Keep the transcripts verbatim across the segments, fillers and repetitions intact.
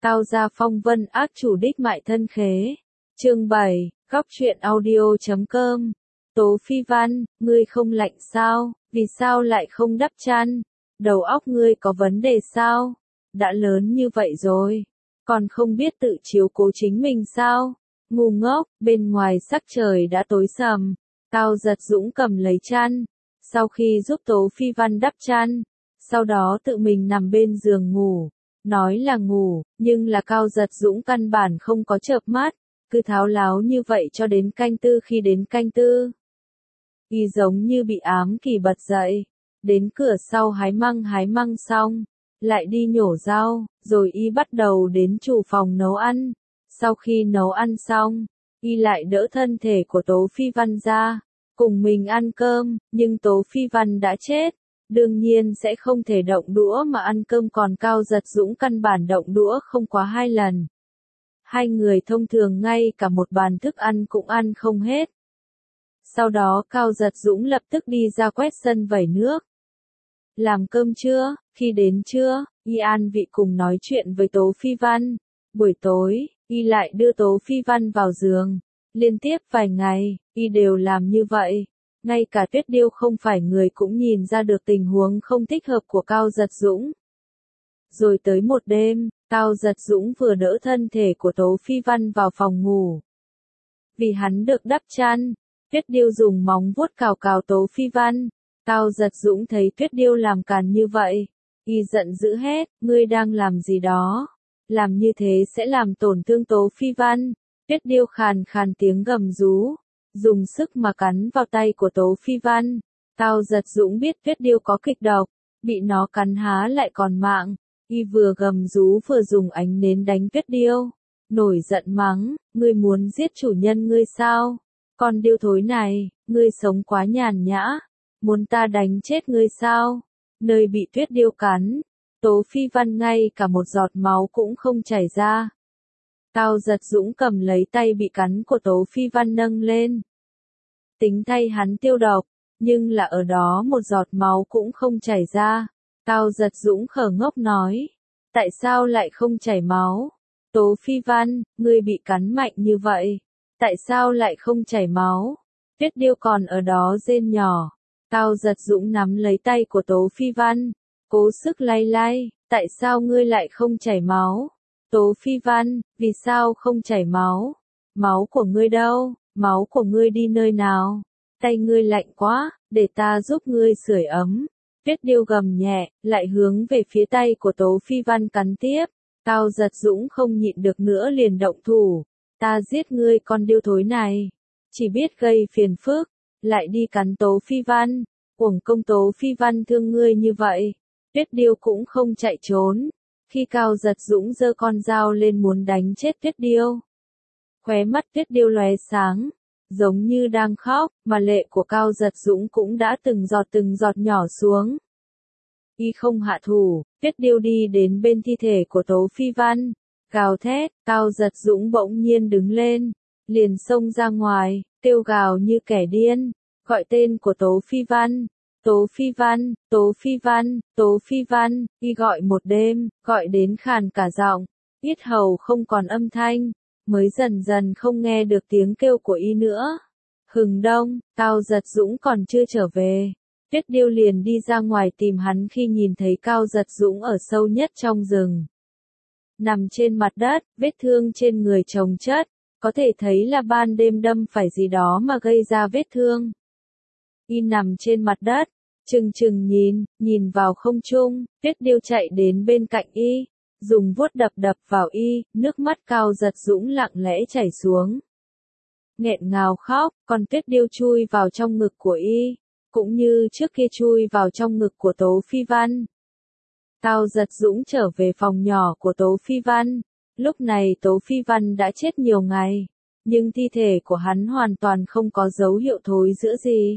Tao ra phong vân ác chủ đích mại thân khế. Chương bảy, góc truyện audio chấm com. Tố Phi Văn, ngươi không lạnh sao, vì sao lại không đắp chăn? Đầu óc ngươi có vấn đề sao? Đã lớn như vậy rồi, còn không biết tự chiếu cố chính mình sao? Ngu ngốc, bên ngoài sắc trời đã tối sầm. Cao Giật Dũng cầm lấy chăn, sau khi giúp Tố Phi Văn đắp chăn, sau đó tự mình nằm bên giường ngủ. Nói là ngủ, nhưng là Cao Giật Dũng căn bản không có chợp mắt, cứ tháo láo như vậy cho đến canh tư. Khi đến canh tư, y giống như bị ám kỳ bật dậy, đến cửa sau hái măng hái măng xong, lại đi nhổ rau, rồi y bắt đầu đến chủ phòng nấu ăn. Sau khi nấu ăn xong, y lại đỡ thân thể của Tố Phi Văn ra, cùng mình ăn cơm, nhưng Tố Phi Văn đã chết, đương nhiên sẽ không thể động đũa mà ăn cơm, còn Cao Giật Dũng căn bản động đũa không quá hai lần. Hai người thông thường ngay cả một bàn thức ăn cũng ăn không hết. Sau đó Cao Giật Dũng lập tức đi ra quét sân vẩy nước. Làm cơm chưa? Khi đến trưa, y an vị cùng nói chuyện với Tố Phi Văn. Buổi tối, y lại đưa Tố Phi Văn vào giường. Liên tiếp vài ngày, y đều làm như vậy. Ngay cả Tuyết Điêu không phải người cũng nhìn ra được tình huống không thích hợp của Cao Giật Dũng. Rồi tới một đêm, Cao Giật Dũng vừa đỡ thân thể của Tố Phi Văn vào phòng ngủ. Vì hắn được đắp chăn, Tuyết Điêu dùng móng vuốt cào cào Tố Phi Văn. Cao Giật Dũng thấy Tuyết Điêu làm càn như vậy, y giận dữ hét, ngươi đang làm gì đó? Làm như thế sẽ làm tổn thương Tố Phi Văn. Tuyết Điêu khàn khàn tiếng gầm rú, dùng sức mà cắn vào tay của Tố Phi Văn. Cao Giật Dũng biết Tuyết Điêu có kịch độc, bị nó cắn há lại còn mạng, y vừa gầm rú vừa dùng ánh nến đánh Tuyết Điêu, nổi giận mắng, ngươi muốn giết chủ nhân ngươi sao? Con điêu thối này, ngươi sống quá nhàn nhã, muốn ta đánh chết ngươi sao? Nơi bị Tuyết Điêu cắn, Tố Phi Văn ngay cả một giọt máu cũng không chảy ra. Cao Giật Dũng cầm lấy tay bị cắn của Tố Phi Văn nâng lên. Tính thay hắn tiêu độc, nhưng là ở đó một giọt máu cũng không chảy ra. Cao Giật Dũng khờ ngốc nói, tại sao lại không chảy máu? Tố Phi Văn, ngươi bị cắn mạnh như vậy, tại sao lại không chảy máu? Tuyết Điêu còn ở đó rên nhỏ. Cao Giật Dũng nắm lấy tay của Tố Phi Văn, cố sức lay lay, tại sao ngươi lại không chảy máu? Tố Phi Văn, vì sao không chảy máu? Máu của ngươi đâu? Máu của ngươi đi nơi nào? Tay ngươi lạnh quá, để ta giúp ngươi sưởi ấm. Tuyết Điêu gầm nhẹ, lại hướng về phía tay của Tố Phi Văn cắn tiếp. Cao Giật Dũng không nhịn được nữa liền động thủ. Ta giết ngươi con điêu thối này. Chỉ biết gây phiền phức, lại đi cắn Tố Phi Văn. Uổng công Tố Phi Văn thương ngươi như vậy. Tuyết Điêu cũng không chạy trốn. Khi Cao Giật Dũng giơ con dao lên muốn đánh chết Tuyết Điêu, khóe mắt Tuyết Điêu lóe sáng, giống như đang khóc, mà lệ của Cao Giật Dũng cũng đã từng giọt từng giọt nhỏ xuống. Y không hạ thủ, Tuyết Điêu đi đến bên thi thể của Tố Phi Văn, gào thét. Cao Giật Dũng bỗng nhiên đứng lên, liền xông ra ngoài, kêu gào như kẻ điên, gọi tên của Tố Phi Văn. Tố Phi Văn, Tố Phi Văn, Tố Phi Văn, y gọi một đêm, gọi đến khàn cả giọng, yết hầu không còn âm thanh, mới dần dần không nghe được tiếng kêu của y nữa. Hừng đông, Cao Giật Dũng còn chưa trở về, Tuyết Điêu liền đi ra ngoài tìm hắn. Khi nhìn thấy Cao Giật Dũng ở sâu nhất trong rừng, nằm trên mặt đất, vết thương trên người chồng chất, có thể thấy là ban đêm đâm phải gì đó mà gây ra vết thương. Y nằm trên mặt đất, chừng chừng nhìn, nhìn vào không trung. Tuyết Điêu chạy đến bên cạnh y, dùng vuốt đập đập vào y, nước mắt Cao Giật Dũng lặng lẽ chảy xuống. Nghẹn ngào khóc, còn Tuyết Điêu chui vào trong ngực của y, cũng như trước kia chui vào trong ngực của Tố Phi Văn. Cao Giật Dũng trở về phòng nhỏ của Tố Phi Văn. Lúc này Tố Phi Văn đã chết nhiều ngày, nhưng thi thể của hắn hoàn toàn không có dấu hiệu thối rữa gì,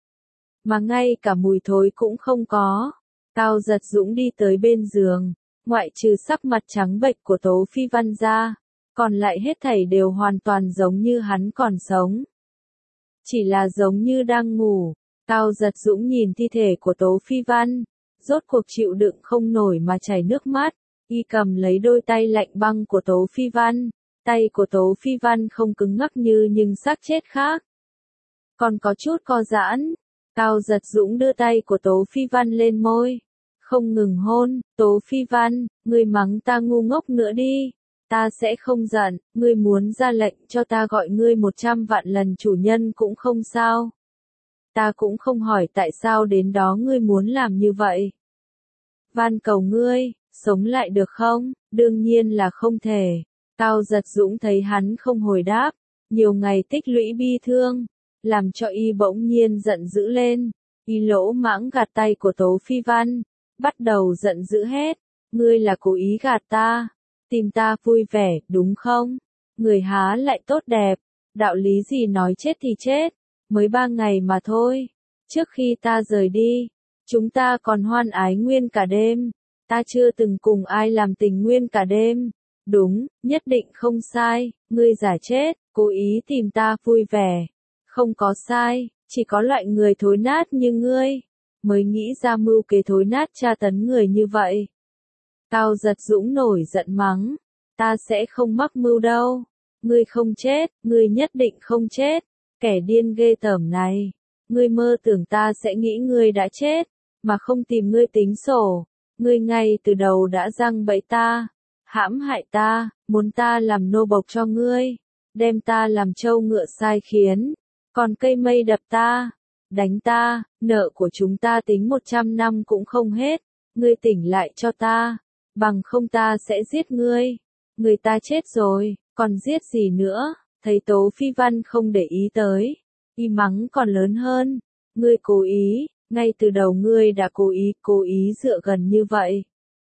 mà ngay cả mùi thối cũng không có. Cao Giật Dũng đi tới bên giường, ngoại trừ sắc mặt trắng bệch của Tố Phi Văn ra, còn lại hết thảy đều hoàn toàn giống như hắn còn sống. Chỉ là giống như đang ngủ. Cao Giật Dũng nhìn thi thể của Tố Phi Văn, rốt cuộc chịu đựng không nổi mà chảy nước mắt. Y cầm lấy đôi tay lạnh băng của Tố Phi Văn, tay của Tố Phi Văn không cứng ngắc như nhưng xác chết khác. Còn có chút co giãn, Cao Giật Dũng đưa tay của Tố Phi Văn lên môi, không ngừng hôn. Tố Phi Văn, ngươi mắng ta ngu ngốc nữa đi, ta sẽ không giận, ngươi muốn ra lệnh cho ta gọi ngươi một trăm vạn lần chủ nhân cũng không sao. Ta cũng không hỏi tại sao đến đó ngươi muốn làm như vậy. Van cầu ngươi, sống lại được không? Đương nhiên là không thể. Cao Giật Dũng thấy hắn không hồi đáp, nhiều ngày tích lũy bi thương, làm cho y bỗng nhiên giận dữ lên. Y lỗ mãng gạt tay của Tố Phi Văn, bắt đầu giận dữ hết. Ngươi là cố ý gạt ta, tìm ta vui vẻ, đúng không? Người há lại tốt đẹp, đạo lý gì nói chết thì chết, mới ba ngày mà thôi. Trước khi ta rời đi, chúng ta còn hoan ái nguyên cả đêm, ta chưa từng cùng ai làm tình nguyên cả đêm. Đúng, nhất định không sai, ngươi giả chết, cố ý tìm ta vui vẻ. Không có sai, chỉ có loại người thối nát như ngươi, mới nghĩ ra mưu kế thối nát tra tấn người như vậy. Cao Giật Dũng nổi giận mắng, ta sẽ không mắc mưu đâu, ngươi không chết, ngươi nhất định không chết, kẻ điên ghê tởm này, ngươi mơ tưởng ta sẽ nghĩ ngươi đã chết, mà không tìm ngươi tính sổ, ngươi ngay từ đầu đã giăng bẫy ta, hãm hại ta, muốn ta làm nô bộc cho ngươi, đem ta làm trâu ngựa sai khiến, còn cây mây đập ta, đánh ta, nợ của chúng ta tính một trăm năm cũng không hết, ngươi tỉnh lại cho ta, bằng không ta sẽ giết ngươi, người ta chết rồi, còn giết gì nữa, thấy Tố Phi Văn không để ý tới, y mắng còn lớn hơn, ngươi cố ý, ngay từ đầu ngươi đã cố ý, cố ý dựa gần như vậy.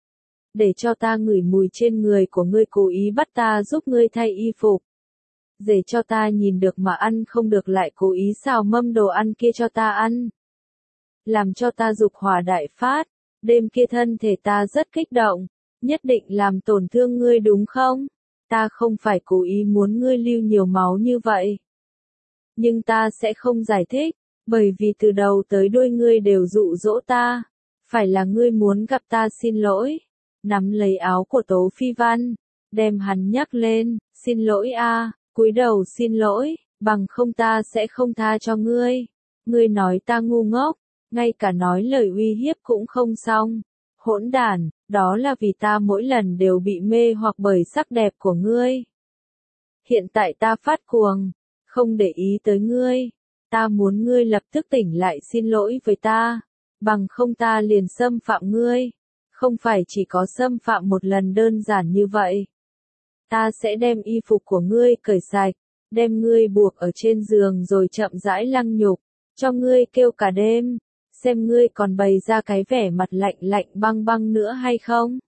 Để cho ta ngửi mùi trên người của ngươi, cố ý bắt ta giúp ngươi thay y phục. Để cho ta nhìn được mà ăn không được, lại cố ý xào mâm đồ ăn kia cho ta ăn. Làm cho ta dục hỏa đại phát, đêm kia thân thể ta rất kích động, nhất định làm tổn thương ngươi đúng không? Ta không phải cố ý muốn ngươi lưu nhiều máu như vậy. Nhưng ta sẽ không giải thích, bởi vì từ đầu tới đuôi ngươi đều dụ dỗ ta. Phải là ngươi muốn gặp ta xin lỗi. Nắm lấy áo của Tố Phi Văn, đem hắn nhắc lên, xin lỗi a, cúi đầu xin lỗi, bằng không ta sẽ không tha cho ngươi. Ngươi nói ta ngu ngốc, ngay cả nói lời uy hiếp cũng không xong. Hỗn đản, đó là vì ta mỗi lần đều bị mê hoặc bởi sắc đẹp của ngươi. Hiện tại ta phát cuồng, không để ý tới ngươi. Ta muốn ngươi lập tức tỉnh lại xin lỗi với ta, bằng không ta liền xâm phạm ngươi. Không phải chỉ có xâm phạm một lần đơn giản như vậy. Ta sẽ đem y phục của ngươi cởi sạch, đem ngươi buộc ở trên giường rồi chậm rãi lăng nhục, cho ngươi kêu cả đêm, xem ngươi còn bày ra cái vẻ mặt lạnh lạnh băng băng nữa hay không.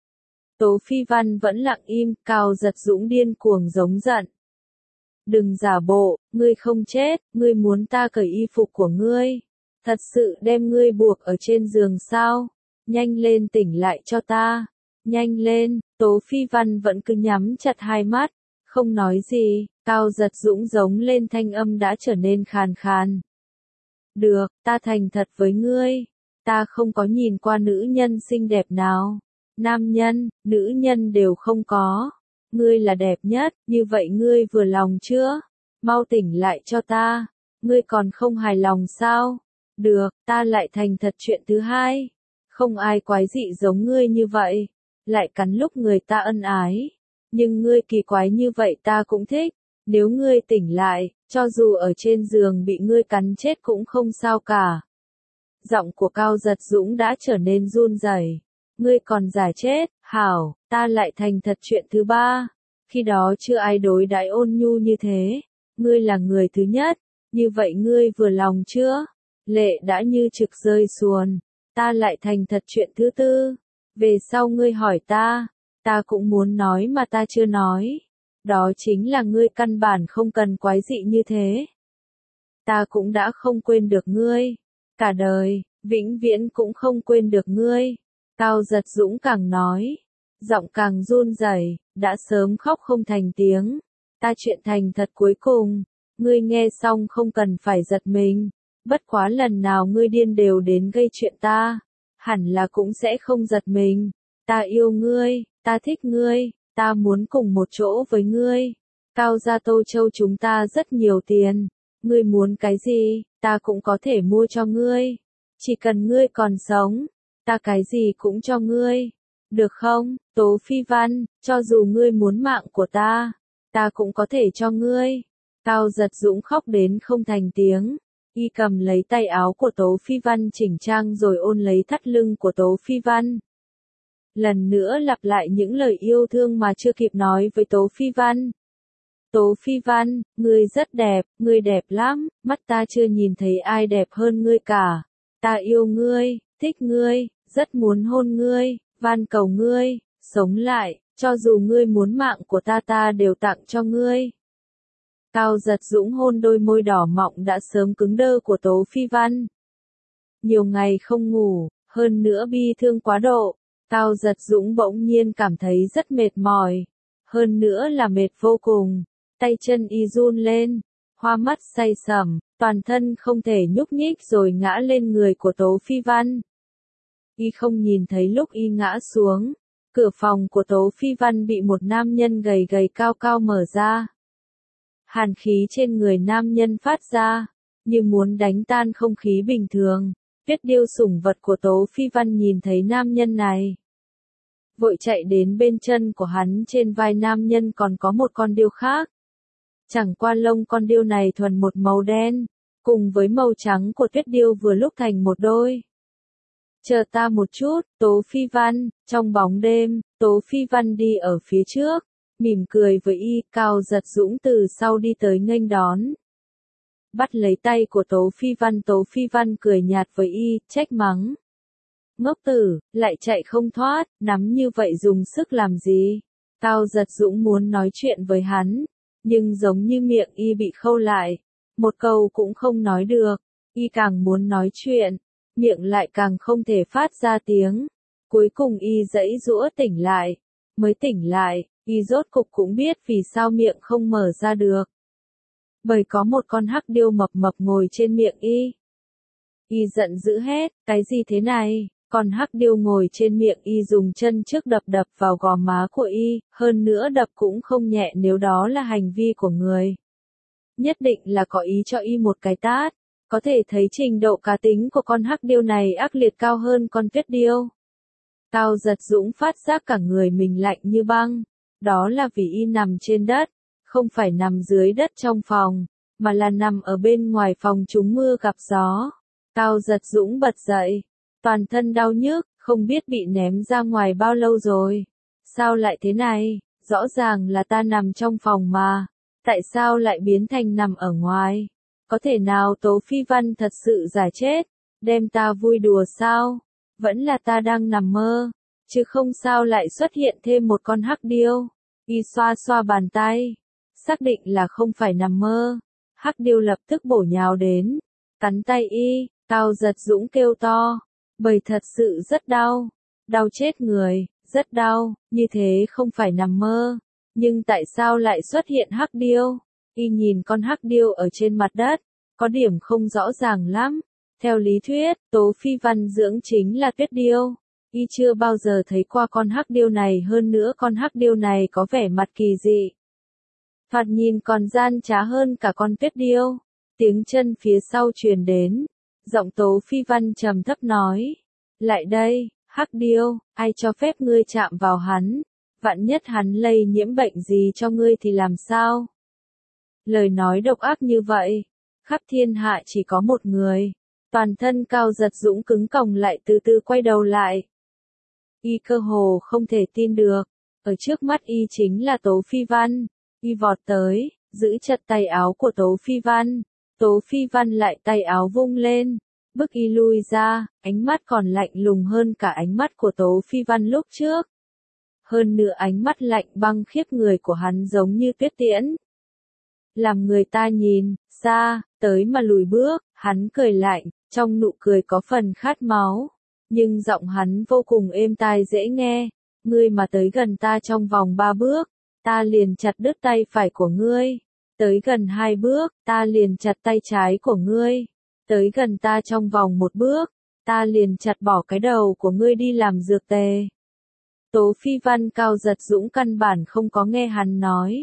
Tố Phi Văn vẫn lặng im, Cao Giật Dũng điên cuồng giống giận. Đừng giả bộ, ngươi không chết, ngươi muốn ta cởi y phục của ngươi, thật sự đem ngươi buộc ở trên giường sao? Nhanh lên tỉnh lại cho ta, nhanh lên. Tố Phi Văn vẫn cứ nhắm chặt hai mắt, không nói gì. Cao Giật Dũng giống lên, thanh âm đã trở nên khàn khàn. Được, ta thành thật với ngươi, ta không có nhìn qua nữ nhân xinh đẹp nào, nam nhân, nữ nhân đều không có, ngươi là đẹp nhất, như vậy ngươi vừa lòng chưa? Mau tỉnh lại cho ta, ngươi còn không hài lòng sao? Được, ta lại thành thật chuyện thứ hai. Không ai quái dị giống ngươi như vậy, lại cắn lúc người ta ân ái. Nhưng ngươi kỳ quái như vậy ta cũng thích, nếu ngươi tỉnh lại, cho dù ở trên giường bị ngươi cắn chết cũng không sao cả. Giọng của Cao Giật Dũng đã trở nên run rẩy. Ngươi còn giả chết, hảo, ta lại thành thật chuyện thứ ba. Khi đó chưa ai đối đãi ôn nhu như thế, ngươi là người thứ nhất, như vậy ngươi vừa lòng chưa? Lệ đã như trực rơi xuồng. Ta lại thành thật chuyện thứ tư. Về sau ngươi hỏi ta, ta cũng muốn nói mà ta chưa nói. Đó chính là ngươi căn bản không cần quái dị như thế. Ta cũng đã không quên được ngươi. Cả đời, vĩnh viễn cũng không quên được ngươi. Cao Giật Dũng càng nói, giọng càng run rẩy, đã sớm khóc không thành tiếng. Ta chuyện thành thật cuối cùng, ngươi nghe xong không cần phải giật mình. Bất quá lần nào ngươi điên đều đến gây chuyện ta, hẳn là cũng sẽ không giật mình. Ta yêu ngươi, ta thích ngươi, ta muốn cùng một chỗ với ngươi. Cao gia Tô Châu chúng ta rất nhiều tiền, ngươi muốn cái gì, ta cũng có thể mua cho ngươi. Chỉ cần ngươi còn sống, ta cái gì cũng cho ngươi. Được không, Tố Phi Văn, cho dù ngươi muốn mạng của ta, ta cũng có thể cho ngươi. Cao Giật Dũng khóc đến không thành tiếng. Y cầm lấy tay áo của Tố Phi Văn chỉnh trang rồi ôn lấy thắt lưng của Tố Phi Văn. Lần nữa lặp lại những lời yêu thương mà chưa kịp nói với Tố Phi Văn. Tố Phi Văn, ngươi rất đẹp, ngươi đẹp lắm, mắt ta chưa nhìn thấy ai đẹp hơn ngươi cả. Ta yêu ngươi, thích ngươi, rất muốn hôn ngươi, van cầu ngươi, sống lại, cho dù ngươi muốn mạng của ta ta đều tặng cho ngươi. Cao Giật Dũng hôn đôi môi đỏ mọng đã sớm cứng đơ của Tố Phi Văn. Nhiều ngày không ngủ, hơn nữa bi thương quá độ, Cao Giật Dũng bỗng nhiên cảm thấy rất mệt mỏi, hơn nữa là mệt vô cùng, tay chân y run lên, hoa mắt say sẩm, toàn thân không thể nhúc nhích rồi ngã lên người của Tố Phi Văn. Y không nhìn thấy lúc y ngã xuống, cửa phòng của Tố Phi Văn bị một nam nhân gầy gầy cao cao mở ra. Hàn khí trên người nam nhân phát ra, như muốn đánh tan không khí bình thường. Tuyết Điêu sủng vật của Tố Phi Văn nhìn thấy nam nhân này, vội chạy đến bên chân của hắn, trên vai nam nhân còn có một con điêu khác. Chẳng qua lông con điêu này thuần một màu đen, cùng với màu trắng của Tuyết Điêu vừa lúc thành một đôi. Chờ ta một chút, Tố Phi Văn, trong bóng đêm, Tố Phi Văn đi ở phía trước, mỉm cười với y. Cao Giật Dũng từ sau đi tới nghênh đón. Bắt lấy tay của Tố Phi Văn, Tố Phi Văn cười nhạt với y, trách mắng. Ngốc tử, lại chạy không thoát, nắm như vậy dùng sức làm gì? Cao Giật Dũng muốn nói chuyện với hắn, nhưng giống như miệng y bị khâu lại, một câu cũng không nói được. Y càng muốn nói chuyện, miệng lại càng không thể phát ra tiếng. Cuối cùng y giãy giũa tỉnh lại, mới tỉnh lại, y rốt cục cũng biết vì sao miệng không mở ra được. Bởi có một con hắc điêu mập mập ngồi trên miệng y. Y giận dữ hét, cái gì thế này? Con hắc điêu ngồi trên miệng y dùng chân trước đập đập vào gò má của y, hơn nữa đập cũng không nhẹ nếu đó là hành vi của người. Nhất định là có ý cho y một cái tát. Có thể thấy trình độ cá tính của con hắc điêu này ác liệt cao hơn con Tuyết Điêu. Cao Giật Dũng phát giác cả người mình lạnh như băng. Đó là vì y nằm trên đất, không phải nằm dưới đất trong phòng, mà là nằm ở bên ngoài phòng trúng mưa gặp gió. Cao Giật Dũng bật dậy, toàn thân đau nhức, không biết bị ném ra ngoài bao lâu rồi. Sao lại thế này? Rõ ràng là ta nằm trong phòng mà. Tại sao lại biến thành nằm ở ngoài? Có thể nào Tố Phi Văn thật sự giả chết, đem ta vui đùa sao? Vẫn là ta đang nằm mơ, chứ không sao lại xuất hiện thêm một con hắc điêu. Y xoa xoa bàn tay, xác định là không phải nằm mơ. Hắc điêu lập tức bổ nhào đến, cắn tay y. Cao Giật Dũng kêu to, bởi thật sự rất đau, đau chết người, rất đau, như thế không phải nằm mơ. Nhưng tại sao lại xuất hiện hắc điêu? Y nhìn con hắc điêu ở trên mặt đất, có điểm không rõ ràng lắm. Theo lý thuyết, Tố Phi Văn dưỡng chính là Tuyết Điêu. Y chưa bao giờ thấy qua con hắc điêu này, hơn nữa con hắc điêu này có vẻ mặt kỳ dị. Thoạt nhìn còn gian trá hơn cả con Tuyết Điêu. Tiếng chân phía sau truyền đến, giọng Tố Phi Văn trầm thấp nói. Lại đây, hắc điêu, ai cho phép ngươi chạm vào hắn? Vạn nhất hắn lây nhiễm bệnh gì cho ngươi thì làm sao? Lời nói độc ác như vậy, khắp thiên hạ chỉ có một người. Toàn thân Cao Giật Dũng cứng còng lại, từ từ quay đầu lại. Y cơ hồ không thể tin được, ở trước mắt y chính là Tố Phi Văn. Y vọt tới, giữ chặt tay áo của Tố Phi Văn. Tố Phi Văn lại tay áo vung lên, bức y lui ra, ánh mắt còn lạnh lùng hơn cả ánh mắt của Tố Phi Văn lúc trước. Hơn nữa ánh mắt lạnh băng khiếp người của hắn giống như tuyết tiễn, làm người ta nhìn xa tới mà lùi bước. Hắn cười lạnh, trong nụ cười có phần khát máu, nhưng giọng hắn vô cùng êm tai dễ nghe. Ngươi mà tới gần ta trong vòng ba bước, ta liền chặt đứt tay phải của ngươi. Tới gần hai bước, ta liền chặt tay trái của ngươi. Tới gần ta trong vòng một bước, ta liền chặt bỏ cái đầu của ngươi đi làm dược tề. Tố Phi Văn Cao Giật Dũng căn bản không có nghe hắn nói.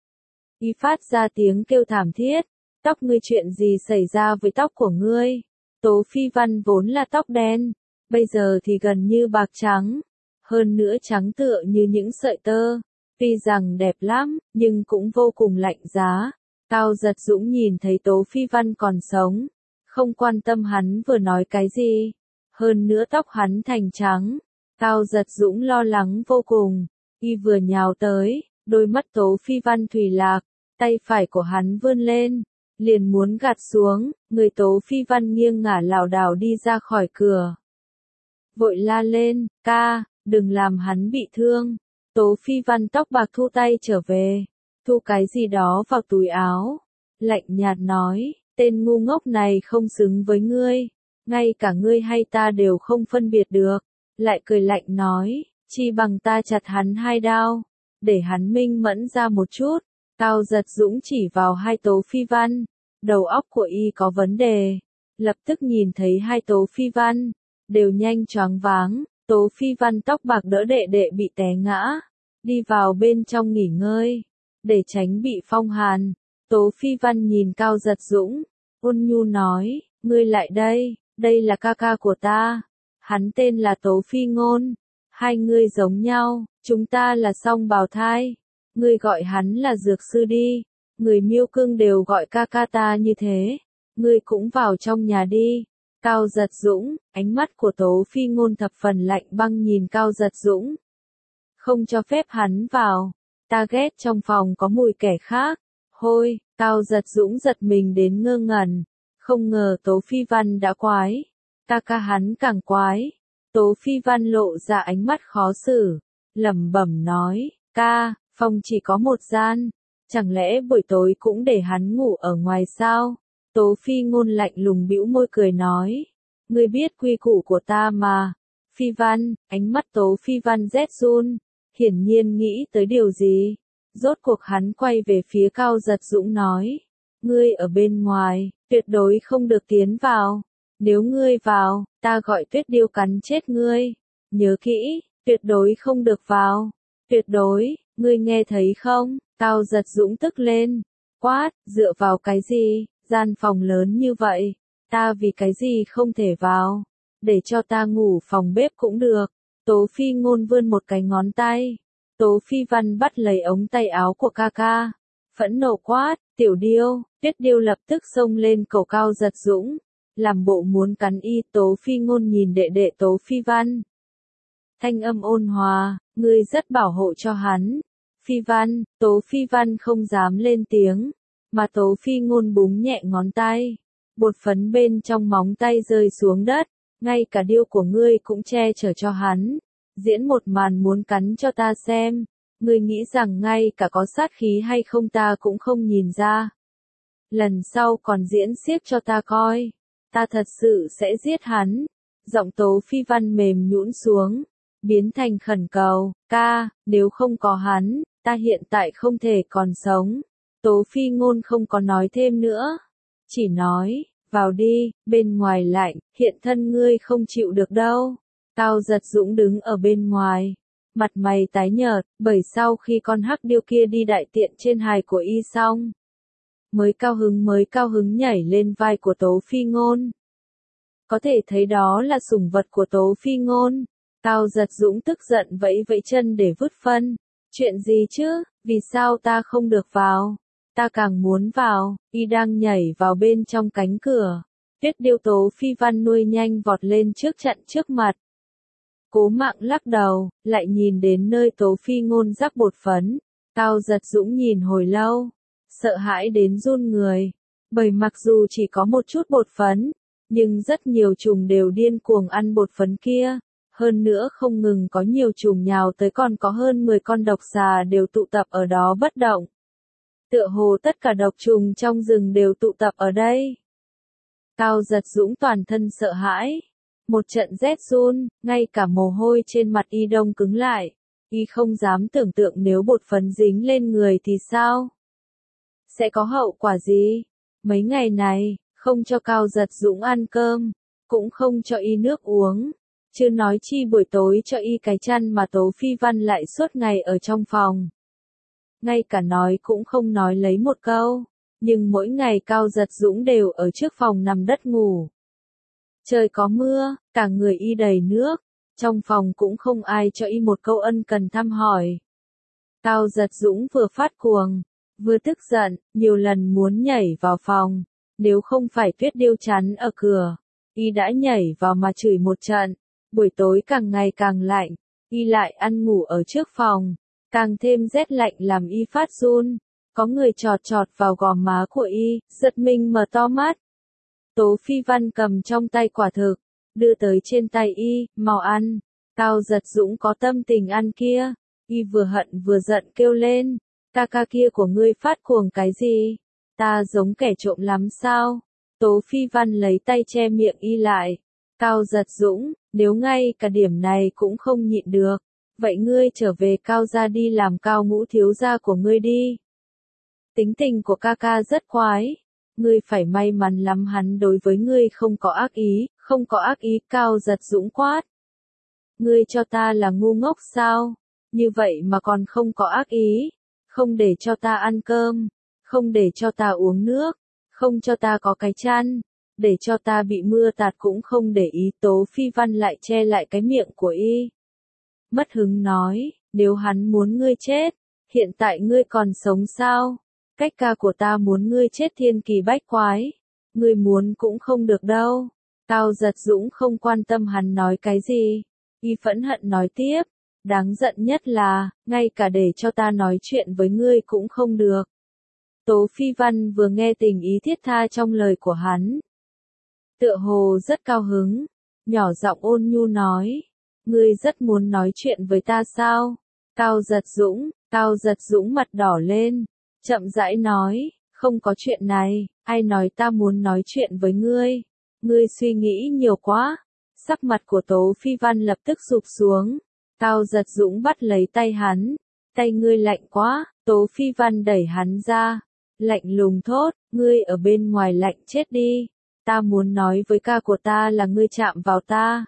Y phát ra tiếng kêu thảm thiết, tóc ngươi chuyện gì xảy ra với tóc của ngươi? Tố Phi Văn vốn là tóc đen, bây giờ thì gần như bạc trắng, hơn nữa trắng tựa như những sợi tơ, tuy rằng đẹp lắm, nhưng cũng vô cùng lạnh giá. Cao Giật Dũng nhìn thấy Tố Phi Văn còn sống, không quan tâm hắn vừa nói cái gì, hơn nữa tóc hắn thành trắng. Cao Giật Dũng lo lắng vô cùng, y vừa nhào tới, đôi mắt Tố Phi Văn thủy lạc, tay phải của hắn vươn lên, liền muốn gạt xuống, người Tố Phi Văn nghiêng ngả lảo đảo đi ra khỏi cửa. Vội la lên, ca, đừng làm hắn bị thương. Tố Phi Văn tóc bạc thu tay trở về, thu cái gì đó vào túi áo, lạnh nhạt nói, tên ngu ngốc này không xứng với ngươi, ngay cả ngươi hay ta đều không phân biệt được. Lại cười lạnh nói, chi bằng ta chặt hắn hai đao, để hắn minh mẫn ra một chút. Cao Giật Dũng chỉ vào hai Tố Phi Văn, đầu óc của y có vấn đề, lập tức nhìn thấy hai Tố Phi Văn, đều nhanh choáng váng. Tố Phi Văn tóc bạc đỡ đệ đệ bị té ngã, đi vào bên trong nghỉ ngơi, để tránh bị phong hàn. Tố Phi Văn nhìn Cao Giật Dũng, ôn nhu nói, ngươi lại đây, đây là ca ca của ta. Hắn tên là Tố Phi Ngôn, hai ngươi giống nhau, chúng ta là song bào thai. Ngươi gọi hắn là Dược Sư đi, người Miêu Cương đều gọi ca ca ta như thế. Ngươi cũng vào trong nhà đi. Cao Giật Dũng, ánh mắt của Tố Phi Ngôn thập phần lạnh băng nhìn Cao Giật Dũng. Không cho phép hắn vào, ta ghét trong phòng có mùi kẻ khác. Hôi, Cao Giật Dũng giật mình đến ngơ ngẩn, không ngờ Tố Phi Văn đã quái. Ca ca hắn càng quái. Tố Phi Văn lộ ra ánh mắt khó xử, lẩm bẩm nói, ca, phòng chỉ có một gian, chẳng lẽ buổi tối cũng để hắn ngủ ở ngoài sao? Tố Phi Ngôn lạnh lùng bĩu môi cười nói, ngươi biết quy củ của ta mà. Phi Văn, ánh mắt Tố Phi Văn rét run, hiển nhiên nghĩ tới điều gì. Rốt cuộc hắn quay về phía Cao Giật Dũng nói, ngươi ở bên ngoài, tuyệt đối không được tiến vào. Nếu ngươi vào, ta gọi Tuyết Điêu cắn chết ngươi. Nhớ kỹ, tuyệt đối không được vào. Tuyệt đối, ngươi nghe thấy không? Cao Giật Dũng tức lên, quát, dựa vào cái gì? Gian phòng lớn như vậy, ta vì cái gì không thể vào? Để cho ta ngủ phòng bếp cũng được. Tố Phi Ngôn vươn một cái ngón tay. Tố Phi Văn bắt lấy ống tay áo của ca ca, phẫn nộ quát, Tiểu Điêu. Tuyết Điêu lập tức xông lên cầu Cao Giật Dũng, làm bộ muốn cắn y. Tố Phi Ngôn nhìn đệ đệ Tố Phi Văn, thanh âm ôn hòa, ngươi rất bảo hộ cho hắn. Phi Văn, Tố Phi Văn không dám lên tiếng, mà Tố Phi Ngôn búng nhẹ ngón tay, bột phấn bên trong móng tay rơi xuống đất, ngay cả điêu của ngươi cũng che chở cho hắn, diễn một màn muốn cắn cho ta xem, ngươi nghĩ rằng ngay cả có sát khí hay không ta cũng không nhìn ra. Lần sau còn diễn xiếc cho ta coi, ta thật sự sẽ giết hắn. Giọng Tố Phi Văn mềm nhũn xuống, biến thành khẩn cầu, ca, nếu không có hắn, ta hiện tại không thể còn sống. Tố Phi Ngôn không có nói thêm nữa, chỉ nói, vào đi, bên ngoài lạnh, hiện thân ngươi không chịu được đâu. Cao Giật Dũng đứng ở bên ngoài, mặt mày tái nhợt, bởi sau khi con hắc điêu kia đi đại tiện trên hài của y xong, mới cao hứng mới cao hứng nhảy lên vai của Tố Phi Ngôn. Có thể thấy đó là sủng vật của Tố Phi Ngôn. Cao Giật Dũng tức giận vẫy vẫy chân để vứt phân. Chuyện gì chứ, vì sao ta không được vào? Ta càng muốn vào. Y đang nhảy vào bên trong cánh cửa. Tuyết Điêu Tố Phi Văn nuôi nhanh vọt lên trước chặn trước mặt. Cố Mạng lắc đầu, lại nhìn đến nơi Tố Phi Ngôn rắc bột phấn. Cao Giật Dũng nhìn hồi lâu, sợ hãi đến run người. Bởi mặc dù chỉ có một chút bột phấn, nhưng rất nhiều trùng đều điên cuồng ăn bột phấn kia. Hơn nữa không ngừng có nhiều trùng nhào tới, còn có hơn mười con độc xà đều tụ tập ở đó bất động. Tựa hồ tất cả độc trùng trong rừng đều tụ tập ở đây. Cao Giật Dũng toàn thân sợ hãi, một trận rét run, ngay cả mồ hôi trên mặt y đông cứng lại. Y không dám tưởng tượng nếu bột phấn dính lên người thì sao? Sẽ có hậu quả gì? Mấy ngày này, không cho Cao Giật Dũng ăn cơm, cũng không cho y nước uống. Chưa nói chi buổi tối cho y cái chăn mà Tố Phi Văn lại suốt ngày ở trong phòng. Ngay cả nói cũng không nói lấy một câu, nhưng mỗi ngày Cao Giật Dũng đều ở trước phòng nằm đất ngủ. Trời có mưa, cả người y đầy nước, trong phòng cũng không ai cho y một câu ân cần thăm hỏi. Cao Giật Dũng vừa phát cuồng, vừa tức giận, nhiều lần muốn nhảy vào phòng, nếu không phải Tuyết Điêu chắn ở cửa, y đã nhảy vào mà chửi một trận. Buổi tối càng ngày càng lạnh, y lại ăn ngủ ở trước phòng, càng thêm rét lạnh làm y phát run. Có người chọt chọt vào gò má của y, giật mình mở to mắt. Tố Phi Văn cầm trong tay quả thực, đưa tới trên tay y, mau ăn. Cao Giật Dũng có tâm tình ăn kia, y vừa hận vừa giận kêu lên, ca ca kia của ngươi phát cuồng cái gì? Ta giống kẻ trộm lắm sao? Tố Phi Văn lấy tay che miệng y lại. Cao Giật Dũng, nếu ngay cả điểm này cũng không nhịn được, vậy ngươi trở về Cao gia đi làm Cao ngũ thiếu gia của ngươi đi. Tính tình của ca ca rất khoái, ngươi phải may mắn lắm hắn đối với ngươi không có ác ý, không có ác ý. Cao Giật Dũng quát. Ngươi cho ta là ngu ngốc sao? Như vậy mà còn không có ác ý, không để cho ta ăn cơm, không để cho ta uống nước, không cho ta có cái chăn, để cho ta bị mưa tạt cũng không để ý. Tố Phi Văn lại che lại cái miệng của y. Mất hứng nói, nếu hắn muốn ngươi chết, hiện tại ngươi còn sống sao? Cách ca của ta muốn ngươi chết thiên kỳ bách quái, ngươi muốn cũng không được đâu. Cao Giật Dũng không quan tâm hắn nói cái gì, y phẫn hận nói tiếp, đáng giận nhất là, ngay cả để cho ta nói chuyện với ngươi cũng không được. Tố Phi Văn vừa nghe tình ý thiết tha trong lời của hắn, tựa hồ rất cao hứng, nhỏ giọng ôn nhu nói, ngươi rất muốn nói chuyện với ta sao? Cao Giật Dũng, Cao Giật Dũng mặt đỏ lên, chậm rãi nói, không có chuyện này, ai nói ta muốn nói chuyện với ngươi? Ngươi suy nghĩ nhiều quá. Sắc mặt của Tố Phi Văn lập tức sụp xuống. Cao Giật Dũng bắt lấy tay hắn, tay ngươi lạnh quá. Tố Phi Văn đẩy hắn ra, lạnh lùng thốt, ngươi ở bên ngoài lạnh chết đi. Ta muốn nói với ca của ta là ngươi chạm vào ta,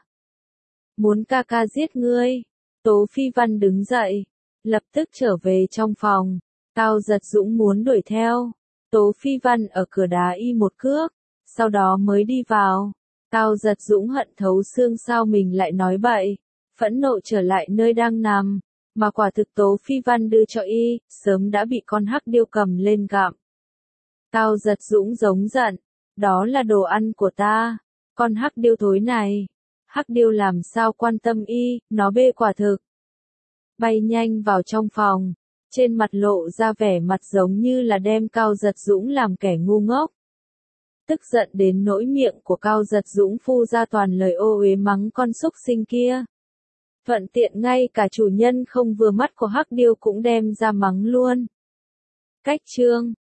muốn ca ca giết ngươi. Tố Phi Văn đứng dậy, lập tức trở về trong phòng. Cao Giật Dũng muốn đuổi theo, Tố Phi Văn ở cửa đá y một cước, sau đó mới đi vào. Cao Giật Dũng hận thấu xương, sao mình lại nói bậy, phẫn nộ trở lại nơi đang nằm, mà quả thực Tố Phi Văn đưa cho y, sớm đã bị con hắc điêu cầm lên gặm. Cao Giật Dũng giống giận, đó là đồ ăn của ta, con hắc điêu thối này. Hắc điêu làm sao quan tâm y, nó bê quả thực, bay nhanh vào trong phòng, trên mặt lộ ra vẻ mặt giống như là đem Cao Giật Dũng làm kẻ ngu ngốc. Tức giận đến nỗi miệng của Cao Giật Dũng phu ra toàn lời ô uế mắng con súc sinh kia. Thuận tiện ngay cả chủ nhân không vừa mắt của hắc điêu cũng đem ra mắng luôn. Cách chương